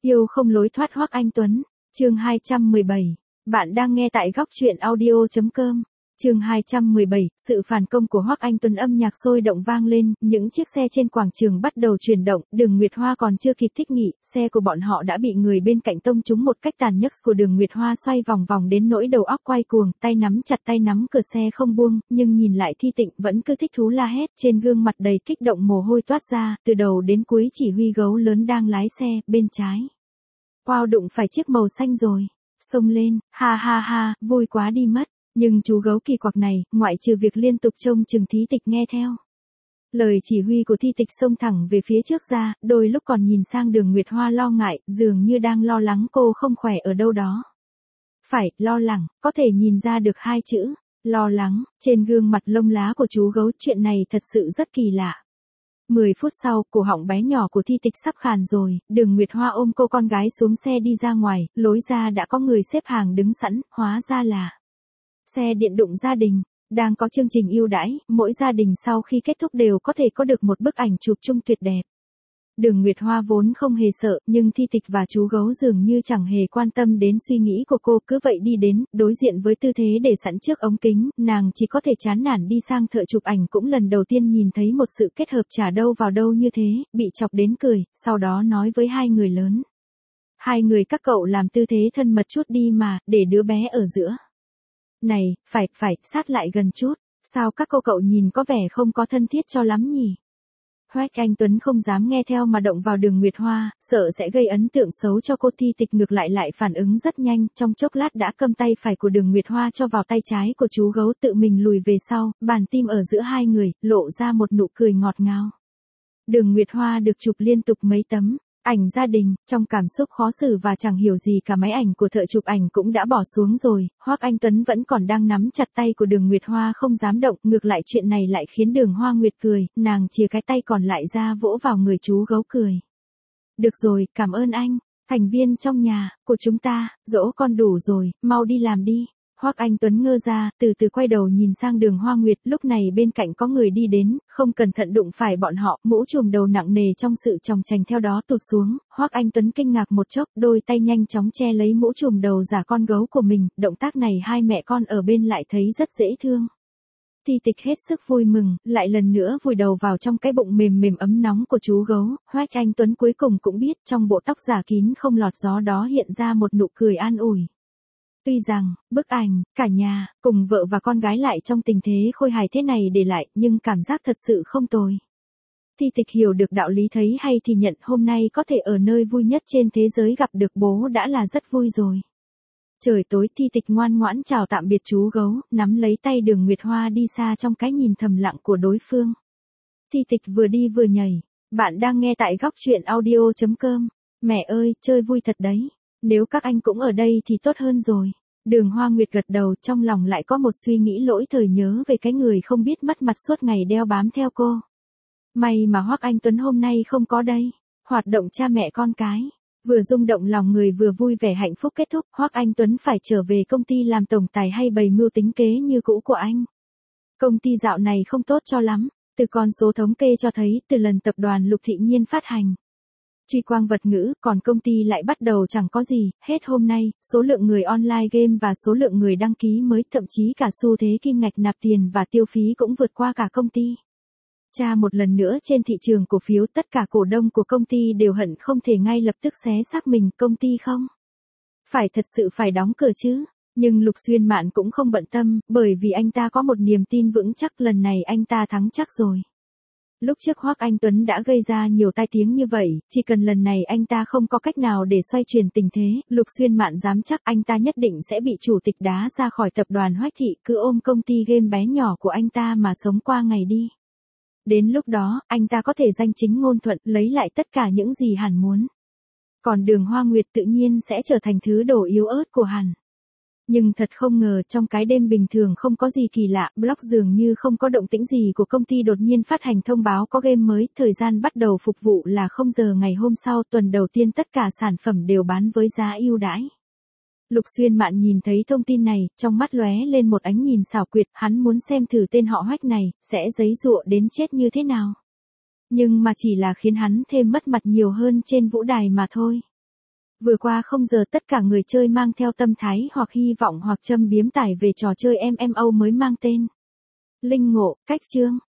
Yêu không lối thoát Hoắc Anh Tuấn, chương 217. Bạn đang nghe tại góc truyện audio.com. Chương 217, sự phản công của Hoắc Anh Tuấn. Âm nhạc sôi động vang lên, những chiếc xe trên quảng trường bắt đầu chuyển động, Đường Nguyệt Hoa còn chưa kịp thích nghỉ, xe của bọn họ đã bị người bên cạnh tông trúng một cách tàn nhẫn. Của Đường Nguyệt Hoa xoay vòng vòng đến nỗi đầu óc quay cuồng, tay nắm chặt tay nắm cửa xe không buông, nhưng nhìn lại Thi Tịnh vẫn cứ thích thú la hét, trên gương mặt đầy kích động mồ hôi toát ra, từ đầu đến cuối chỉ huy gấu lớn đang lái xe, bên trái. Wow, đụng phải chiếc màu xanh rồi, xông lên, ha ha ha, vui quá đi mất. Nhưng chú gấu kỳ quặc này, ngoại trừ việc liên tục trông chừng Thi Tịch nghe theo lời chỉ huy của Thi Tịch xông thẳng về phía trước ra, đôi lúc còn nhìn sang Đường Nguyệt Hoa lo ngại, dường như đang lo lắng cô không khỏe ở đâu đó. Phải, lo lắng, có thể nhìn ra được hai chữ, lo lắng, trên gương mặt lông lá của chú gấu. Chuyện này thật sự rất kỳ lạ. 10 phút sau, cổ họng bé nhỏ của Thi Tịch sắp khàn rồi, Đường Nguyệt Hoa ôm cô con gái xuống xe đi ra ngoài, lối ra đã có người xếp hàng đứng sẵn, hóa ra là xe điện đụng gia đình, đang có chương trình ưu đãi, mỗi gia đình sau khi kết thúc đều có thể có được một bức ảnh chụp chung tuyệt đẹp. Đường Nguyệt Hoa vốn không hề sợ, nhưng Thi Tịch và chú gấu dường như chẳng hề quan tâm đến suy nghĩ của cô, cứ vậy đi đến, đối diện với tư thế để sẵn trước ống kính, nàng chỉ có thể chán nản đi sang thợ chụp ảnh. Cũng lần đầu tiên nhìn thấy một sự kết hợp chả đâu vào đâu như thế, bị chọc đến cười, sau đó nói với hai người lớn. Hai người các cậu làm tư thế thân mật chút đi mà, để đứa bé ở giữa. Này, phải, sát lại gần chút, sao các cô cậu nhìn có vẻ không có thân thiết cho lắm nhỉ? Hoắc Anh Tuấn không dám nghe theo mà động vào Đường Nguyệt Hoa, sợ sẽ gây ấn tượng xấu cho cô. Thi Tịch ngược lại phản ứng rất nhanh, trong chốc lát đã cầm tay phải của Đường Nguyệt Hoa cho vào tay trái của chú gấu, tự mình lùi về sau, bàn tim ở giữa hai người, lộ ra một nụ cười ngọt ngào. Đường Nguyệt Hoa được chụp liên tục mấy tấm ảnh gia đình, trong cảm xúc khó xử và chẳng hiểu gì cả, máy ảnh của thợ chụp ảnh cũng đã bỏ xuống rồi, Hoắc Anh Tuấn vẫn còn đang nắm chặt tay của Đường Nguyệt Hoa không dám động, ngược lại chuyện này lại khiến Đường Hoa Nguyệt cười, nàng chìa cái tay còn lại ra vỗ vào người chú gấu cười. Được rồi, cảm ơn anh, thành viên trong nhà của chúng ta, dỗ con đủ rồi, mau đi làm đi. Hoắc Anh Tuấn ngơ ra, từ từ quay đầu nhìn sang Đường Hoa Nguyệt, lúc này bên cạnh có người đi đến, không cẩn thận đụng phải bọn họ, mũ trùm đầu nặng nề trong sự chòng chành theo đó tụt xuống, Hoắc Anh Tuấn kinh ngạc một chốc, đôi tay nhanh chóng che lấy mũ trùm đầu giả con gấu của mình, động tác này hai mẹ con ở bên lại thấy rất dễ thương. Thi Tịch hết sức vui mừng, lại lần nữa vùi đầu vào trong cái bụng mềm mềm ấm nóng của chú gấu. Hoắc Anh Tuấn cuối cùng cũng biết trong bộ tóc giả kín không lọt gió đó hiện ra một nụ cười an ủi. Tuy rằng, bức ảnh, cả nhà, cùng vợ và con gái lại trong tình thế khôi hài thế này để lại, nhưng cảm giác thật sự không tồi. Thi Tịch hiểu được đạo lý thấy hay thì nhận, hôm nay có thể ở nơi vui nhất trên thế giới gặp được bố đã là rất vui rồi. Trời tối, Thi Tịch ngoan ngoãn chào tạm biệt chú gấu, nắm lấy tay Đường Nguyệt Hoa đi xa trong cái nhìn thầm lặng của đối phương. Thi Tịch vừa đi vừa nhảy. Bạn đang nghe tại góc truyện audio.com. Mẹ ơi, chơi vui thật đấy. Nếu các anh cũng ở đây thì tốt hơn rồi. Đường Hoa Nguyệt gật đầu, trong lòng lại có một suy nghĩ lỗi thời nhớ về cái người không biết mất mặt suốt ngày đeo bám theo cô. May mà Hoắc Anh Tuấn hôm nay không có đây. Hoạt động cha mẹ con cái. Vừa rung động lòng người vừa vui vẻ hạnh phúc kết thúc, Hoắc Anh Tuấn phải trở về công ty làm tổng tài hay bày mưu tính kế như cũ của anh. Công ty dạo này không tốt cho lắm. Từ con số thống kê cho thấy, từ lần tập đoàn Lục Thị Nhiên phát hành truy quang vật ngữ, còn công ty lại bắt đầu chẳng có gì, hết hôm nay, số lượng người online game và số lượng người đăng ký mới, thậm chí cả xu thế kim ngạch nạp tiền và tiêu phí cũng vượt qua cả công ty. Tra một lần nữa trên thị trường cổ phiếu, tất cả cổ đông của công ty đều hận không thể ngay lập tức xé xác mình, công ty không phải thật sự phải đóng cửa chứ. Nhưng Lục Xuyên Mạn cũng không bận tâm, bởi vì anh ta có một niềm tin vững chắc, lần này anh ta thắng chắc rồi. Lúc trước Hoắc Anh Tuấn đã gây ra nhiều tai tiếng như vậy, chỉ cần lần này anh ta không có cách nào để xoay chuyển tình thế, Lục Xuyên Mạn dám chắc anh ta nhất định sẽ bị chủ tịch đá ra khỏi tập đoàn Hoắc Thị, cứ ôm công ty game bé nhỏ của anh ta mà sống qua ngày đi. Đến lúc đó, anh ta có thể danh chính ngôn thuận, lấy lại tất cả những gì hắn muốn. Còn Đường Hoa Nguyệt tự nhiên sẽ trở thành thứ đồ yếu ớt của hắn. Nhưng thật không ngờ, trong cái đêm bình thường không có gì kỳ lạ, blog dường như không có động tĩnh gì của công ty đột nhiên phát hành thông báo có game mới, thời gian bắt đầu phục vụ là 0 giờ ngày hôm sau, tuần đầu tiên tất cả sản phẩm đều bán với giá ưu đãi. Lục Xuyên Mạn nhìn thấy thông tin này, trong mắt lóe lên một ánh nhìn xảo quyệt, hắn muốn xem thử tên họ Hoắc này, sẽ giấy giụa đến chết như thế nào. Nhưng mà chỉ là khiến hắn thêm mất mặt nhiều hơn trên vũ đài mà thôi. Vừa qua không giờ tất cả người chơi mang theo tâm thái hoặc hy vọng hoặc châm biếm tải về trò chơi MMO mới mang tên Linh Ngộ, cách chương.